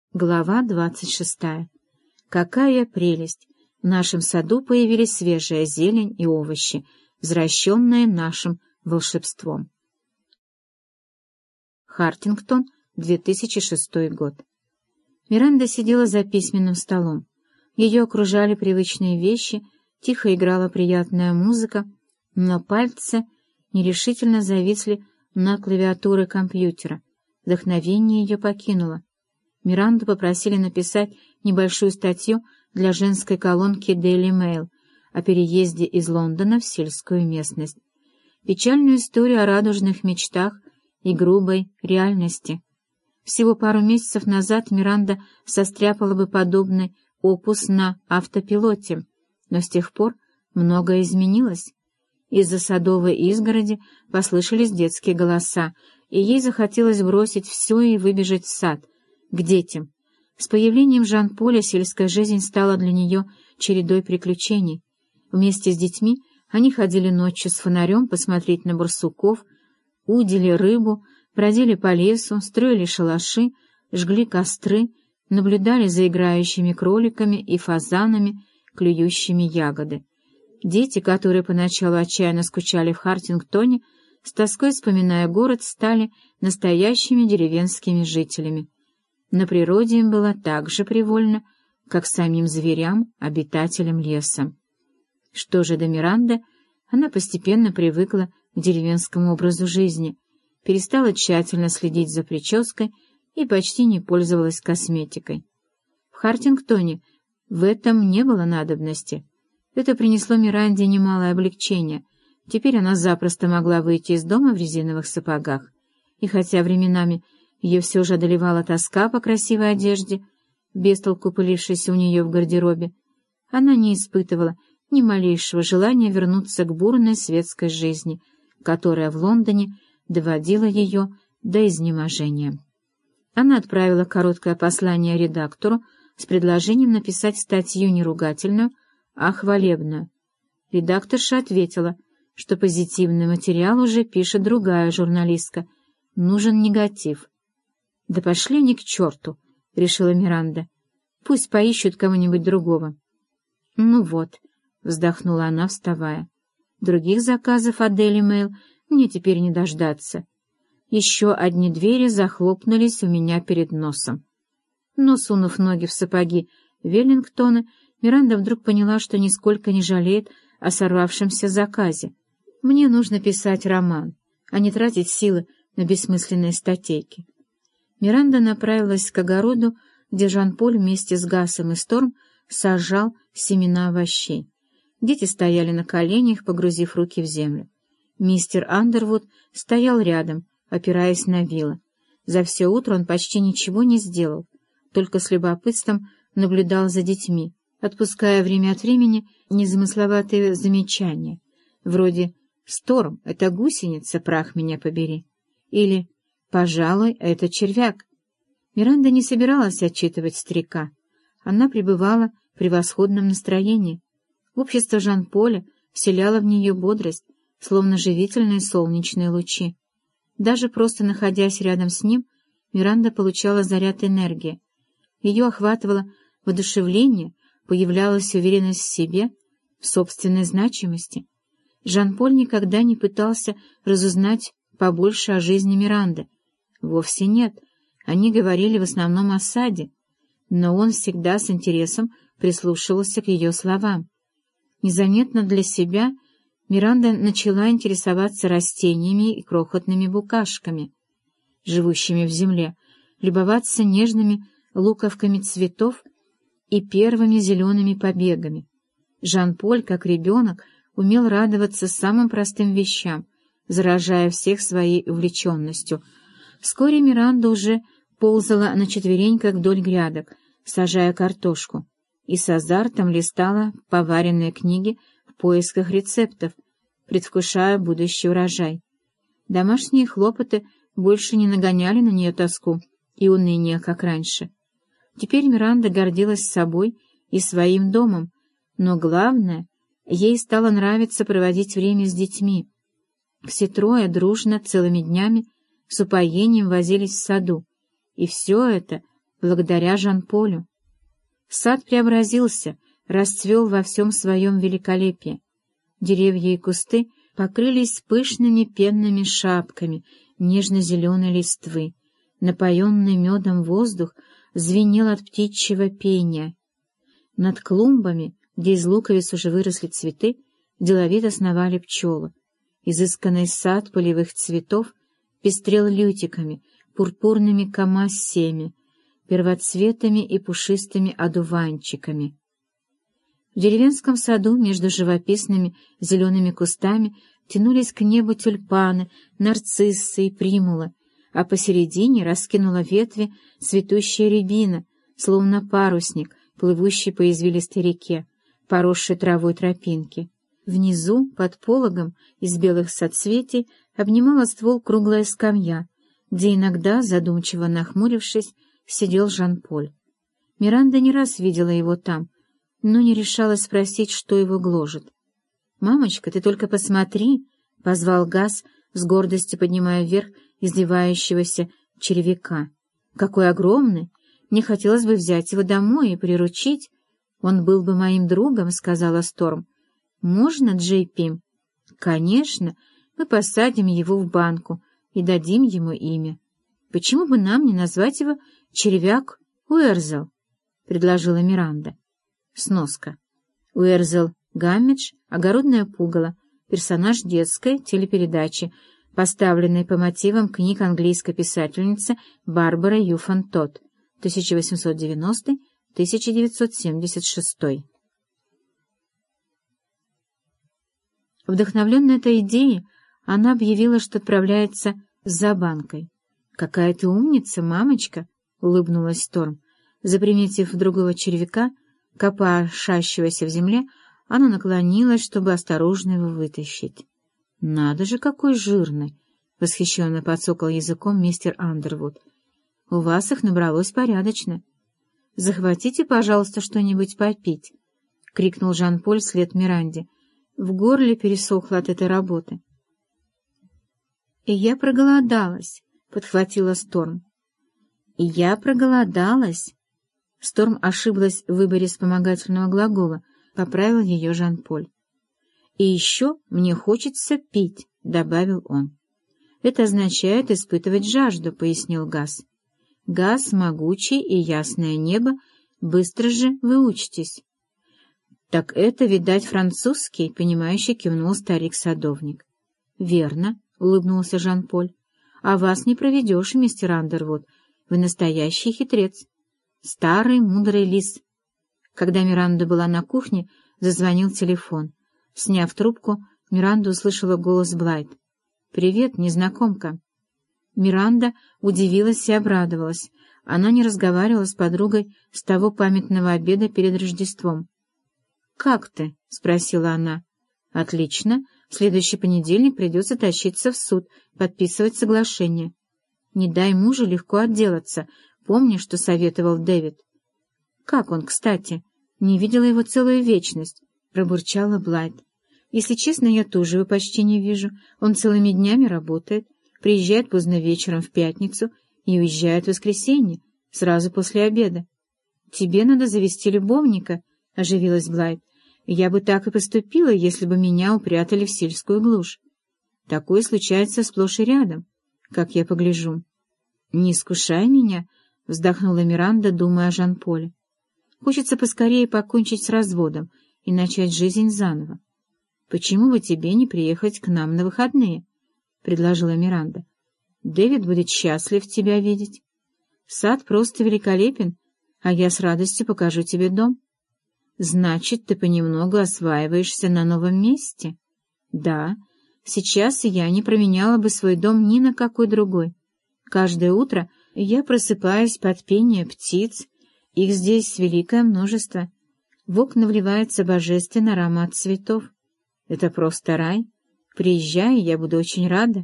Глава 26. Какая прелесть! В нашем саду появились свежая зелень и овощи, взращенные нашим волшебством. Хартингтон, 2006 год. Миранда сидела за письменным столом. Ее окружали привычные вещи, тихо играла приятная музыка, но пальцы нерешительно зависли над клавиатурой компьютера. Вдохновение ее покинуло. Миранду попросили написать небольшую статью для женской колонки Daily Mail о переезде из Лондона в сельскую местность. Печальную историю о радужных мечтах и грубой реальности. Всего пару месяцев назад Миранда состряпала бы подобный опус на автопилоте, но с тех пор многое изменилось. Из-за садовой изгороди послышались детские голоса, и ей захотелось бросить все и выбежать в сад, к детям. С появлением Жан-Поля сельская жизнь стала для нее чередой приключений. Вместе с детьми они ходили ночью с фонарем посмотреть на барсуков, удили рыбу, бродили по лесу, строили шалаши, жгли костры, наблюдали за играющими кроликами и фазанами, клюющими ягоды. Дети, которые поначалу отчаянно скучали в Хартингтоне, с тоской вспоминая город, стали настоящими деревенскими жителями. На природе им было так же привольно, как самим зверям, обитателям леса. Что же до Миранды, она постепенно привыкла к деревенскому образу жизни, перестала тщательно следить за прической и почти не пользовалась косметикой. В Хартингтоне в этом не было надобности. Это принесло Миранде немалое облегчение. Теперь она запросто могла выйти из дома в резиновых сапогах, и хотя временами ее все же одолевала тоска по красивой одежде, бестолку пылившейся у нее в гардеробе, она не испытывала ни малейшего желания вернуться к бурной светской жизни, которая в Лондоне доводила ее до изнеможения. Она отправила короткое послание редактору с предложением написать статью не ругательную, а хвалебную. Редакторша ответила, что позитивный материал уже пишет другая журналистка, нужен негатив. «Да пошли они к черту», — решила Миранда. «Пусть поищут кого-нибудь другого». «Ну вот», — вздохнула она, вставая. «Других заказов от Daily Mail мне теперь не дождаться. Еще одни двери захлопнулись у меня перед носом». Но, сунув ноги в сапоги Веллингтона, Миранда вдруг поняла, что нисколько не жалеет о сорвавшемся заказе. «Мне нужно писать роман, а не тратить силы на бессмысленные статейки». Миранда направилась к огороду, где Жан-Поль вместе с Гасом и Сторм сажал семена овощей. Дети стояли на коленях, погрузив руки в землю. Мистер Андервуд стоял рядом, опираясь на вилы. За все утро он почти ничего не сделал, только с любопытством наблюдал за детьми, отпуская время от времени незамысловатые замечания, вроде «Сторм, это гусеница, прах меня побери», или «Пожалуй, это червяк». Миранда не собиралась отчитывать старика. Она пребывала в превосходном настроении. Общество Жан-Поля вселяло в нее бодрость, словно живительные солнечные лучи. Даже просто находясь рядом с ним, Миранда получала заряд энергии. Ее охватывало воодушевление, появлялась уверенность в себе, в собственной значимости. Жан-Поль никогда не пытался разузнать побольше о жизни Миранды. Вовсе нет, они говорили в основном о саде, но он всегда с интересом прислушивался к ее словам. Незаметно для себя Миранда начала интересоваться растениями и крохотными букашками, живущими в земле, любоваться нежными луковками цветов и первыми зелеными побегами. Жан-Поль, как ребенок, умел радоваться самым простым вещам, заражая всех своей увлеченностью. Вскоре Миранда уже ползала на четвереньках вдоль грядок, сажая картошку, и с азартом листала поваренные книги в поисках рецептов, предвкушая будущий урожай. Домашние хлопоты больше не нагоняли на нее тоску и уныние, как раньше. Теперь Миранда гордилась собой и своим домом, но главное, ей стало нравиться проводить время с детьми. Все трое дружно целыми днями с упоением возились в саду, и все это благодаря Жан-Полю. Сад преобразился, расцвел во всем своем великолепии. Деревья и кусты покрылись пышными пенными шапками нежно-зеленой листвы. Напоенный медом воздух звенел от птичьего пения. Над клумбами, где из луковиц уже выросли цветы, деловито сновали пчелы. Изысканный сад полевых цветов пестрел лютиками, пурпурными камассиями, первоцветами и пушистыми одуванчиками. В деревенском саду между живописными зелеными кустами тянулись к небу тюльпаны, нарциссы и примулы, а посередине раскинула ветви цветущая рябина, словно парусник, плывущий по извилистой реке, поросшей травой тропинки. Внизу, под пологом из белых соцветий, обнимала ствол круглая скамья, где иногда, задумчиво нахмурившись, сидел Жан-Поль. Миранда не раз видела его там, но не решалась спросить, что его гложет. «Мамочка, ты только посмотри!» — позвал Газ, с гордостью поднимая вверх извивающегося червяка. «Какой огромный! Мне хотелось бы взять его домой и приручить. Он был бы моим другом», — сказала Сторм. «Можно, Джей-Пи?» «Конечно, мы посадим его в банку и дадим ему имя. Почему бы нам не назвать его червяк Уэрзел?» — предложила Миранда. Сноска. Уэрзел Гаммидж — огородное пугало, персонаж детской телепередачи, поставленной по мотивам книг английской писательницы Барбары Юффан Тодд, 1890-1976. Вдохновленная этой идеей, она объявила, что отправляется за банкой. «Какая ты умница, мамочка!» — улыбнулась Сторм. Заприметив другого червяка, копошащегося в земле, она наклонилась, чтобы осторожно его вытащить. «Надо же, какой жирный!» — восхищенно подсокал языком мистер Андервуд. «У вас их набралось порядочно. Захватите, пожалуйста, что-нибудь попить!» — крикнул Жан-Поль вслед Миранде. В горле пересохло от этой работы. «И я проголодалась», — подхватила Сторм. «И я проголодалась». Сторм ошиблась в выборе вспомогательного глагола, поправил ее Жан-Поль. «И еще мне хочется пить», — добавил он. «Это означает испытывать жажду», — пояснил Газ. «Газ, могучий и ясное небо, быстро же выучитесь». «Так это, видать, французский», — понимающе кивнул старик-садовник. «Верно», — улыбнулся Жан-Поль. «А вас не проведешь, мистер Андервуд. Вы настоящий хитрец. Старый мудрый лис». Когда Миранда была на кухне, зазвонил телефон. Сняв трубку, Миранда услышала голос Блайт. «Привет, незнакомка». Миранда удивилась и обрадовалась. Она не разговаривала с подругой с того памятного обеда перед Рождеством. «Как ты?» — спросила она. «Отлично. В следующий понедельник придется тащиться в суд, подписывать соглашение. Не дай мужу легко отделаться. Помни, что советовал Дэвид». «Как он, кстати? Не видела его целую вечность», — пробурчала Блайт. «Если честно, я тоже его почти не вижу. Он целыми днями работает, приезжает поздно вечером в пятницу и уезжает в воскресенье, сразу после обеда». «Тебе надо завести любовника», — оживилась Блайт. «Я бы так и поступила, если бы меня упрятали в сельскую глушь. Такое случается сплошь и рядом, как я погляжу». «Не искушай меня», — вздохнула Миранда, думая о Жан-Поле. «Хочется поскорее покончить с разводом и начать жизнь заново. Почему бы тебе не приехать к нам на выходные?» — предложила Миранда. «Дэвид будет счастлив тебя видеть. Сад просто великолепен, а я с радостью покажу тебе дом». «Значит, ты понемногу осваиваешься на новом месте?» «Да. Сейчас я не променяла бы свой дом ни на какой другой. Каждое утро я просыпаюсь под пение птиц, их здесь великое множество. В окна вливается божественный аромат цветов. Это просто рай. Приезжай, я буду очень рада.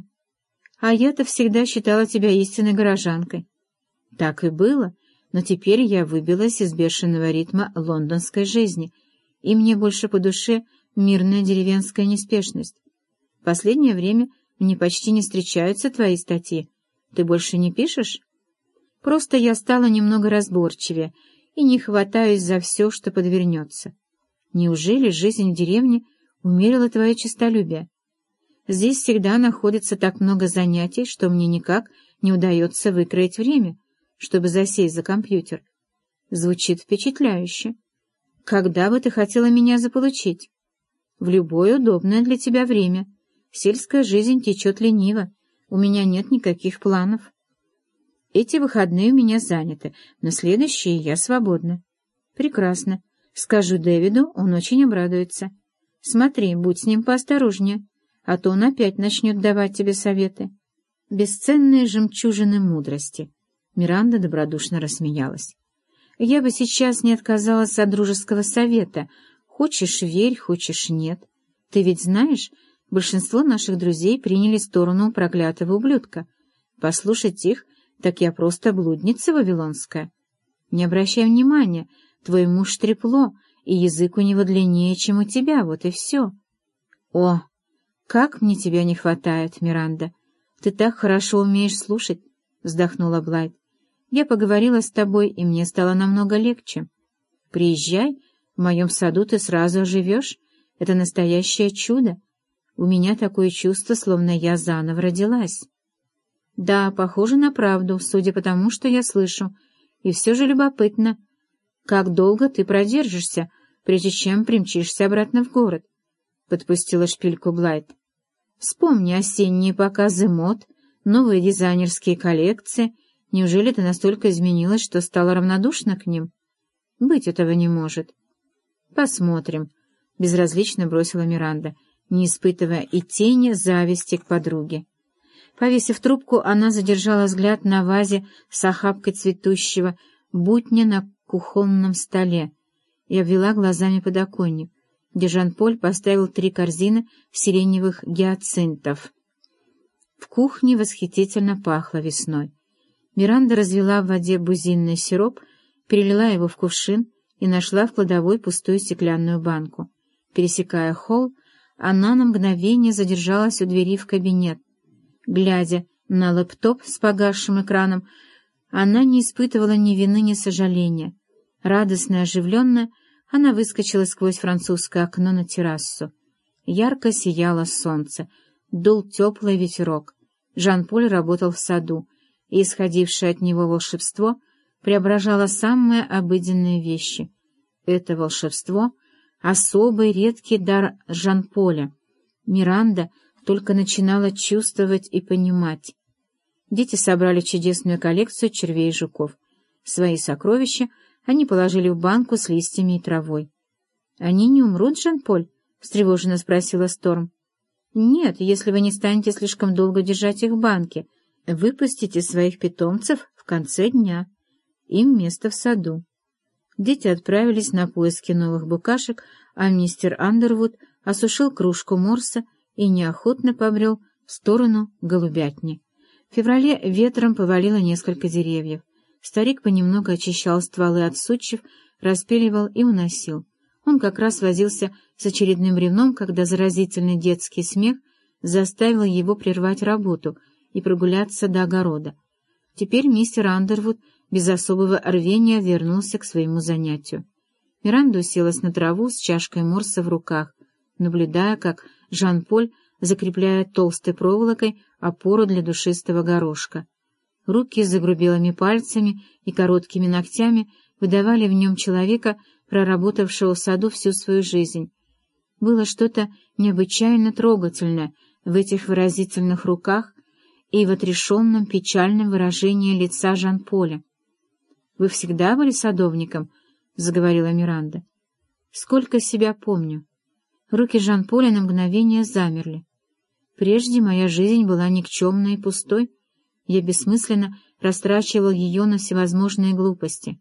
А я-то всегда считала тебя истинной горожанкой». «Так и было. Но теперь я выбилась из бешеного ритма лондонской жизни, и мне больше по душе мирная деревенская неспешность. В последнее время мне почти не встречаются твои статьи. Ты больше не пишешь?» Просто я стала немного разборчивее и не хватаюсь за все, что подвернется. Неужели жизнь в деревне умерила твое честолюбие? Здесь всегда находится так много занятий, что мне никак не удается выкроить время, чтобы засесть за компьютер. Звучит впечатляюще. Когда бы ты хотела меня заполучить? В любое удобное для тебя время. Сельская жизнь течет лениво. У меня нет никаких планов. Эти выходные у меня заняты, но следующие я свободна. Прекрасно. Скажу Дэвиду, он очень обрадуется. Смотри, будь с ним поосторожнее, а то он опять начнет давать тебе советы. Бесценные жемчужины мудрости. Миранда добродушно рассмеялась. Я бы сейчас не отказалась от дружеского совета. Хочешь — верь, хочешь — нет. Ты ведь знаешь, большинство наших друзей приняли сторону проклятого ублюдка. Послушать их, так я просто блудница вавилонская. Не обращай внимания, твой муж трепло, и язык у него длиннее, чем у тебя, вот и все. О, как мне тебя не хватает, Миранда! Ты так хорошо умеешь слушать, — вздохнула Блайт. Я поговорила с тобой, и мне стало намного легче. Приезжай, в моем саду ты сразу оживешь. Это настоящее чудо. У меня такое чувство, словно я заново родилась. Да, похоже на правду, судя по тому, что я слышу. И все же любопытно, как долго ты продержишься, прежде чем примчишься обратно в город? Подпустила шпильку Блайт. Вспомни осенние показы мод, новые дизайнерские коллекции. Неужели ты настолько изменилась, что стала равнодушна к ним? Быть этого не может. Посмотрим, — безразлично бросила Миранда, не испытывая и тени зависти к подруге. Повесив трубку, она задержала взгляд на вазе с охапкой цветущего бутня на кухонном столе и обвела глазами подоконник, где Жан-Поль поставил 3 корзины сиреневых гиацинтов. В кухне восхитительно пахло весной. Миранда развела в воде бузинный сироп, перелила его в кувшин и нашла в кладовой пустую стеклянную банку. Пересекая холл, она на мгновение задержалась у двери в кабинет. Глядя на лэптоп с погасшим экраном, она не испытывала ни вины, ни сожаления. Радостная, оживленная, она выскочила сквозь французское окно на террасу. Ярко сияло солнце, дул теплый ветерок. Жан-Поль работал в саду, и исходившее от него волшебство преображало самые обыденные вещи. Это волшебство — особый редкий дар Жан-Поля. Миранда только начинала чувствовать и понимать. Дети собрали чудесную коллекцию червей и жуков. Свои сокровища они положили в банку с листьями и травой. — Они не умрут, Жан-Поль? — встревоженно спросила Сторм. — Нет, если вы не станете слишком долго держать их в банке. Выпустите своих питомцев в конце дня. Им место в саду. Дети отправились на поиски новых букашек, а мистер Андервуд осушил кружку морса и неохотно побрел в сторону голубятни. В феврале ветром повалило несколько деревьев. Старик понемногу очищал стволы от сучьев, распиливал и уносил. Он как раз возился с очередным бревном, когда заразительный детский смех заставил его прервать работу и прогуляться до огорода. Теперь мистер Андервуд без особого рвения вернулся к своему занятию. Миранда уселась на траву с чашкой морса в руках, наблюдая, как Жан-Поль закрепляет толстой проволокой опору для душистого горошка. Руки с загрубелыми пальцами и короткими ногтями выдавали в нем человека, проработавшего в саду всю свою жизнь. Было что-то необычайно трогательное в этих выразительных руках и в отрешенном печальном выражении лица Жан-Поля. — Вы всегда были садовником? — заговорила Миранда. — Сколько себя помню. Руки Жан-Поля на мгновение замерли. Прежде моя жизнь была никчемной и пустой. Я бессмысленно растрачивал ее на всевозможные глупости.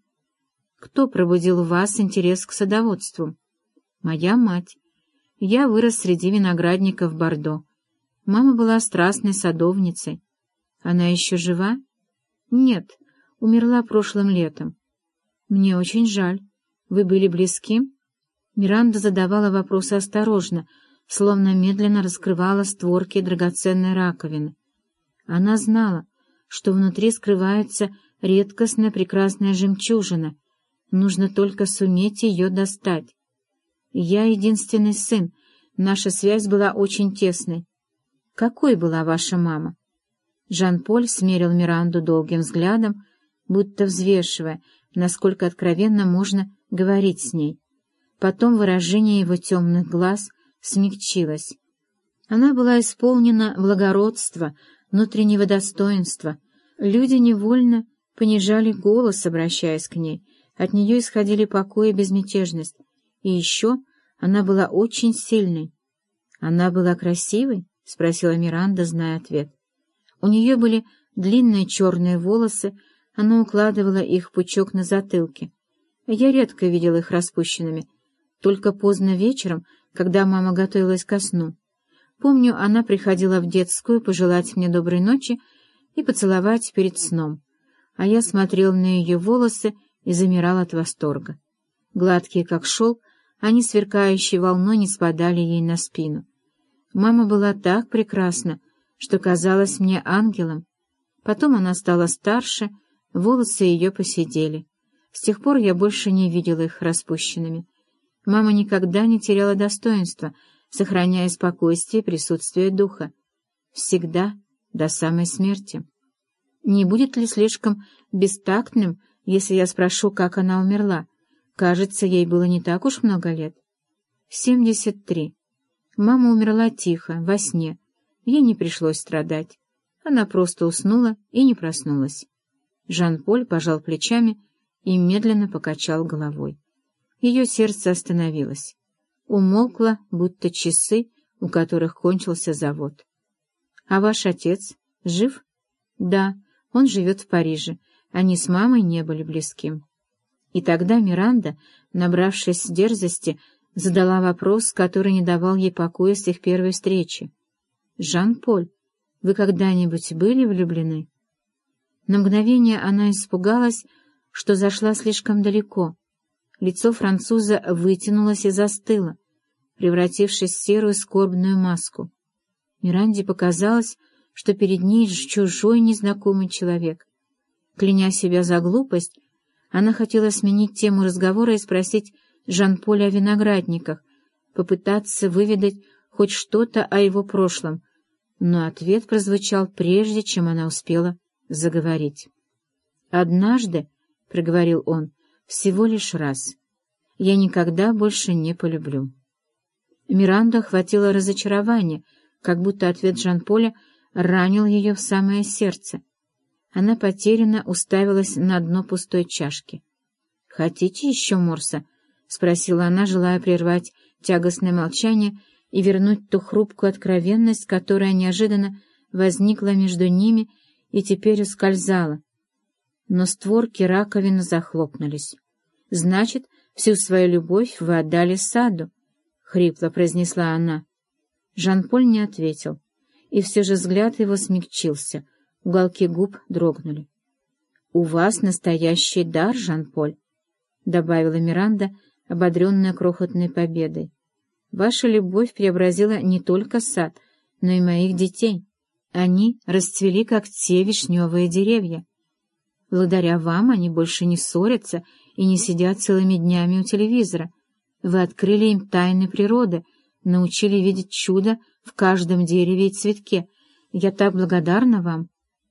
Кто пробудил в вас интерес к садоводству? Моя мать. Я вырос среди виноградников Бордо. Мама была страстной садовницей. Она еще жива? Нет, умерла прошлым летом. Мне очень жаль. Вы были близки? Миранда задавала вопросы осторожно, словно медленно раскрывала створки драгоценной раковины. Она знала, что внутри скрываются редкостная прекрасная жемчужина. Нужно только суметь ее достать. Я единственный сын, наша связь была очень тесной. Какой была ваша мама?» Жан-Поль смерил Миранду долгим взглядом, будто взвешивая, насколько откровенно можно говорить с ней. Потом выражение его темных глаз смягчилось. Она была исполнена благородства, внутреннего достоинства. Люди невольно понижали голос, обращаясь к ней. От нее исходили покой и безмятежность. И еще она была очень сильной. «Она была красивой?» — спросила Миранда, зная ответ. У нее были длинные черные волосы, она укладывала их в пучок на затылке. Я редко видела их распущенными, только поздно вечером, когда мама готовилась ко сну. Помню, она приходила в детскую пожелать мне доброй ночи и поцеловать перед сном, а я смотрел на ее волосы и замирал от восторга. Гладкие, как шелк, они сверкающей волной не спадали ей на спину. Мама была так прекрасна, что казалась мне ангелом. Потом она стала старше, волосы ее поседели. С тех пор я больше не видела их распущенными. Мама никогда не теряла достоинства, сохраняя спокойствие и присутствие духа. Всегда, до самой смерти. Не будет ли слишком бестактным, если я спрошу, как она умерла? Кажется, ей было не так уж много лет. 73. Мама умерла тихо, во сне. Ей не пришлось страдать. Она просто уснула и не проснулась. Жан-Поль пожал плечами и медленно покачал головой. Ее сердце остановилось. Умолкло, будто часы, у которых кончился завод. «А ваш отец жив?» «Да, он живет в Париже. Они с мамой не были близки». И тогда Миранда, набравшись дерзости, задала вопрос, который не давал ей покоя с их первой встречи. «Жан-Поль, вы когда-нибудь были влюблены?» На мгновение она испугалась, что зашла слишком далеко. Лицо француза вытянулось и застыло, превратившись в серую скорбную маску. Миранде показалось, что перед ней чужой незнакомый человек. Кляня себя за глупость, она хотела сменить тему разговора и спросить Жан-Поля о виноградниках, попытаться выведать хоть что-то о его прошлом, но ответ прозвучал прежде, чем она успела заговорить. «Однажды, — проговорил он, — всего лишь раз. Я никогда больше не полюблю». Миранду охватило разочарование, как будто ответ Жан-Поля ранил ее в самое сердце. Она потерянно уставилась на дно пустой чашки. «Хотите еще морса?» — спросила она, желая прервать тягостное молчание и вернуть ту хрупкую откровенность, которая неожиданно возникла между ними и теперь ускользала. Но створки раковины захлопнулись. «Значит, всю свою любовь вы отдали саду», — хрипло произнесла она. Жан-Поль не ответил, и все же взгляд его смягчился, уголки губ дрогнули. «У вас настоящий дар, Жан-Поль», — добавила Миранда, ободренная крохотной победой. «Ваша любовь преобразила не только сад, но и моих детей. Они расцвели, как те вишневые деревья. Благодаря вам они больше не ссорятся и не сидят целыми днями у телевизора. Вы открыли им тайны природы, научили видеть чудо в каждом дереве и цветке. Я так благодарна вам».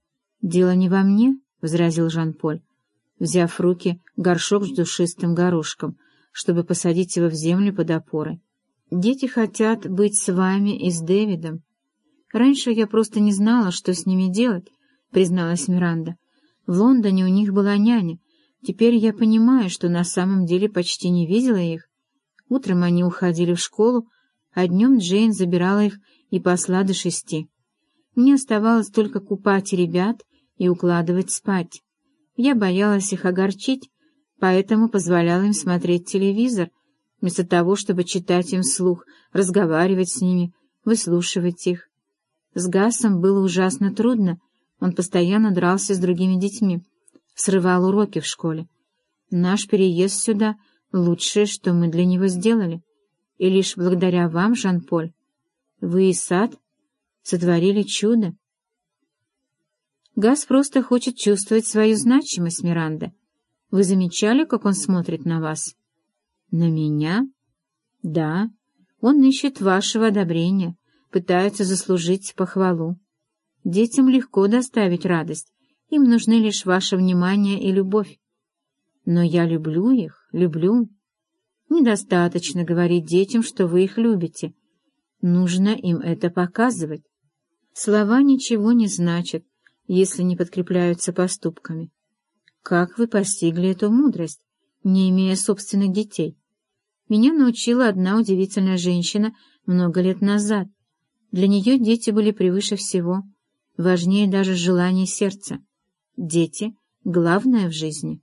«Дело не во мне», — возразил Жан-Поль, взяв в руки горшок с душистым горошком, чтобы посадить его в землю под опорой. «Дети хотят быть с вами и с Дэвидом. Раньше я просто не знала, что с ними делать», — призналась Миранда. «В Лондоне у них была няня. Теперь я понимаю, что на самом деле почти не видела их. Утром они уходили в школу, а днем Джейн забирала их и посла до 6. Мне оставалось только купать ребят и укладывать спать. Я боялась их огорчить, поэтому позволяла им смотреть телевизор, вместо того, чтобы читать им вслух, разговаривать с ними, выслушивать их. С Гасом было ужасно трудно, он постоянно дрался с другими детьми, срывал уроки в школе. Наш переезд сюда — лучшее, что мы для него сделали. И лишь благодаря вам, Жан-Поль, вы и сад сотворили чудо. Газ просто хочет чувствовать свою значимость, Миранда. Вы замечали, как он смотрит на вас? На меня? Да. Он ищет вашего одобрения, пытается заслужить похвалу. Детям легко доставить радость, им нужны лишь ваше внимание и любовь. Но я люблю их, люблю. Недостаточно говорить детям, что вы их любите. Нужно им это показывать. Слова ничего не значат, если не подкрепляются поступками. Как вы постигли эту мудрость, не имея собственных детей? Меня научила одна удивительная женщина много лет назад. Для нее дети были превыше всего, важнее даже желаний сердца. Дети — главное в жизни.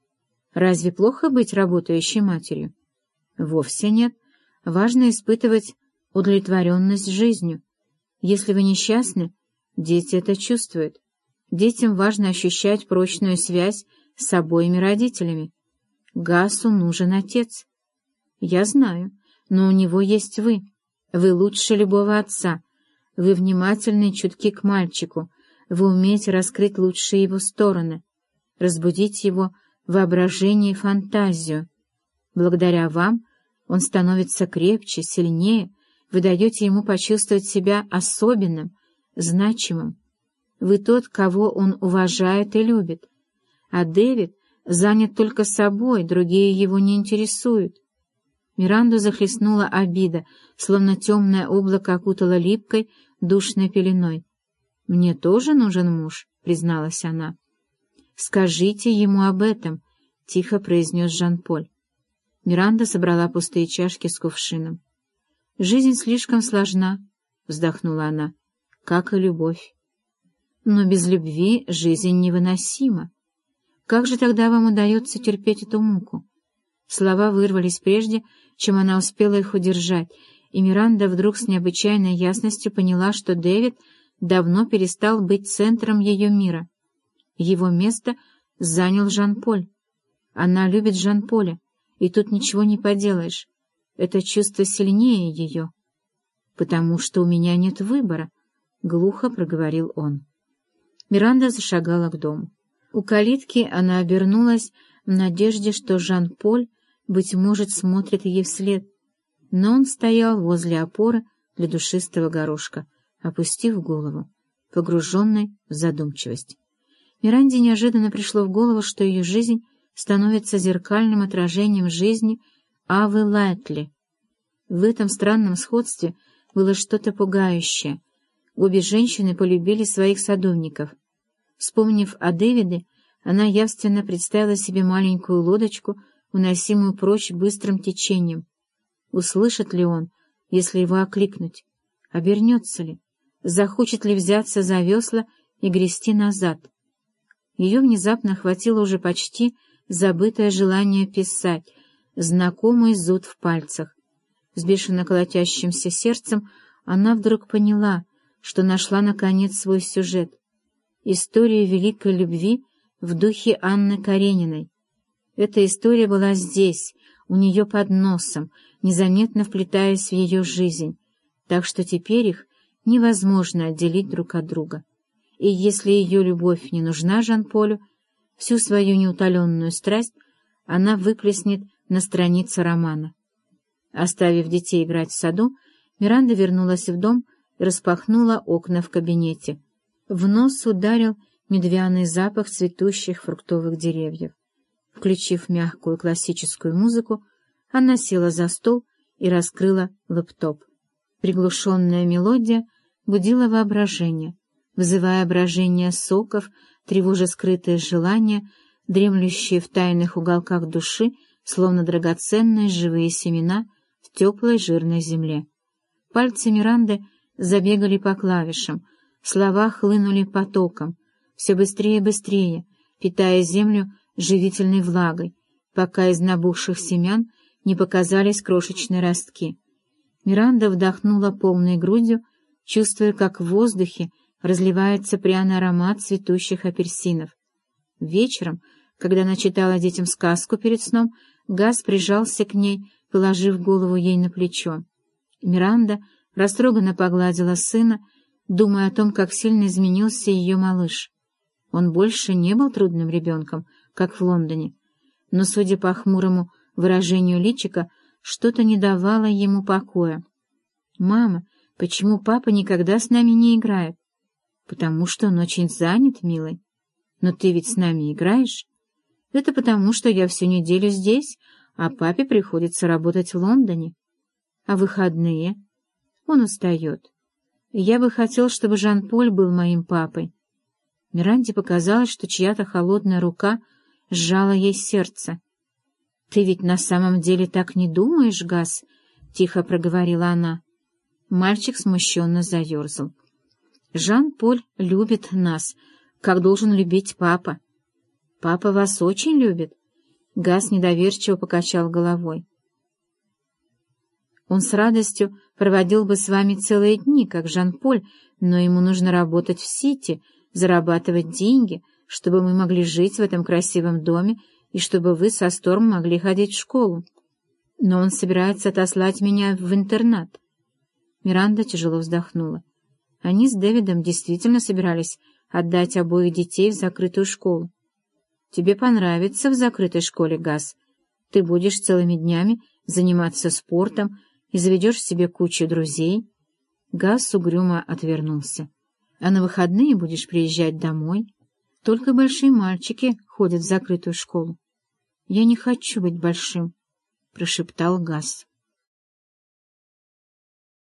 Разве плохо быть работающей матерью? Вовсе нет. Важно испытывать удовлетворенность жизнью. Если вы несчастны, дети это чувствуют. Детям важно ощущать прочную связь с обоими родителями. Гасу нужен отец. Я знаю, но у него есть вы. Вы лучше любого отца. Вы внимательны и чутки к мальчику. Вы умеете раскрыть лучшие его стороны, разбудить его воображение и фантазию. Благодаря вам он становится крепче, сильнее, вы даете ему почувствовать себя особенным, значимым. Вы тот, кого он уважает и любит. А Дэвид занят только собой, другие его не интересуют. Миранду захлестнула обида, словно темное облако окутало липкой, душной пеленой. «Мне тоже нужен муж», — призналась она. «Скажите ему об этом», — тихо произнес Жан-Поль. Миранда собрала пустые чашки с кувшином. «Жизнь слишком сложна», — вздохнула она, — «как и любовь. Но без любви жизнь невыносима. Как же тогда вам удается терпеть эту муку?» Слова вырвались прежде, чем она успела их удержать, и Миранда вдруг с необычайной ясностью поняла, что Дэвид давно перестал быть центром ее мира. Его место занял Жан-Поль. Она любит Жан-Поля, и тут ничего не поделаешь. Это чувство сильнее ее. «Потому что у меня нет выбора», — глухо проговорил он. Миранда зашагала к дому. У калитки она обернулась в надежде, что Жан-Поль, быть может, смотрит ей вслед, но он стоял возле опоры для душистого горошка, опустив голову, погруженный в задумчивость. Миранде неожиданно пришло в голову, что ее жизнь становится зеркальным отражением жизни Авы Лайтли. В этом странном сходстве было что-то пугающее. Обе женщины полюбили своих садовников. Вспомнив о Дэвиде, она явственно представила себе маленькую лодочку, уносимую прочь быстрым течением. Услышит ли он, если его окликнуть? Обернется ли? Захочет ли взяться за весла и грести назад? Ее внезапно охватило уже почти забытое желание писать, знакомый зуд в пальцах. С бешено колотящимся сердцем она вдруг поняла, что нашла наконец свой сюжет. Историю великой любви в духе Анны Карениной. Эта история была здесь, у нее под носом, незаметно вплетаясь в ее жизнь, так что теперь их невозможно отделить друг от друга. И если ее любовь не нужна Жан-Полю, всю свою неутоленную страсть она выплеснет на странице романа. Оставив детей играть в саду, Миранда вернулась в дом и распахнула окна в кабинете. В нос ударил медвяный запах цветущих фруктовых деревьев. Включив мягкую классическую музыку, она села за стол и раскрыла лэптоп. Приглушенная мелодия будила воображение, вызывая брожение соков, тревожа скрытые желания, дремлющие в тайных уголках души, словно драгоценные живые семена в теплой жирной земле. Пальцы Миранды забегали по клавишам, слова хлынули потоком, все быстрее и быстрее, питая землю живительной влагой, пока из набухших семян не показались крошечные ростки. Миранда вдохнула полной грудью, чувствуя, как в воздухе разливается пряный аромат цветущих апельсинов. Вечером, когда она читала детям сказку перед сном, Газ прижался к ней, положив голову ей на плечо. Миранда растроганно погладила сына, думая о том, как сильно изменился ее малыш. Он больше не был трудным ребенком, как в Лондоне, но, судя по хмурому выражению личика, что-то не давало ему покоя. «Мама, почему папа никогда с нами не играет?» «Потому что он очень занят, милый. Но ты ведь с нами играешь?» «Это потому, что я всю неделю здесь, а папе приходится работать в Лондоне. А выходные?» «Он устает. Я бы хотел, чтобы Жан-Поль был моим папой». Миранде показалось, что чья-то холодная рука сжала ей сердце. «Ты ведь на самом деле так не думаешь, Газ?» — тихо проговорила она. Мальчик смущенно заерзал. «Жан-Поль любит нас, как должен любить папа. Папа вас очень любит?» Газ недоверчиво покачал головой. «Он с радостью проводил бы с вами целые дни, как Жан-Поль, но ему нужно работать в Сити, зарабатывать деньги, чтобы мы могли жить в этом красивом доме и чтобы вы со Сторм могли ходить в школу. Но он собирается отослать меня в интернат». Миранда тяжело вздохнула. Они с Дэвидом действительно собирались отдать обоих детей в закрытую школу. «Тебе понравится в закрытой школе, Газ. Ты будешь целыми днями заниматься спортом и заведешь себе кучу друзей». Газ угрюмо отвернулся. «А на выходные будешь приезжать домой. Только большие мальчики ходят в закрытую школу». «Я не хочу быть большим», — прошептал Газ.